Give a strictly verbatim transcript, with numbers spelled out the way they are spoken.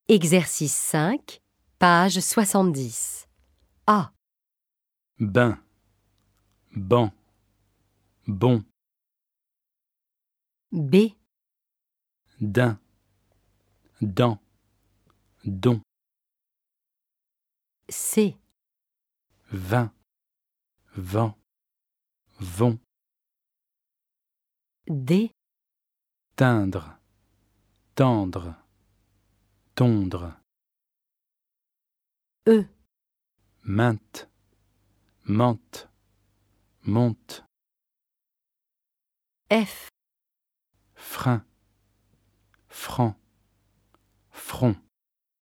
Exercice cinq, page soixante-dix. A. Bain, banc, bon, B. daim, dent, don, C. vin, vent, vont, D. teindre, tendre, tondre, E. mainte, mente, monte, F. frein, franc, front.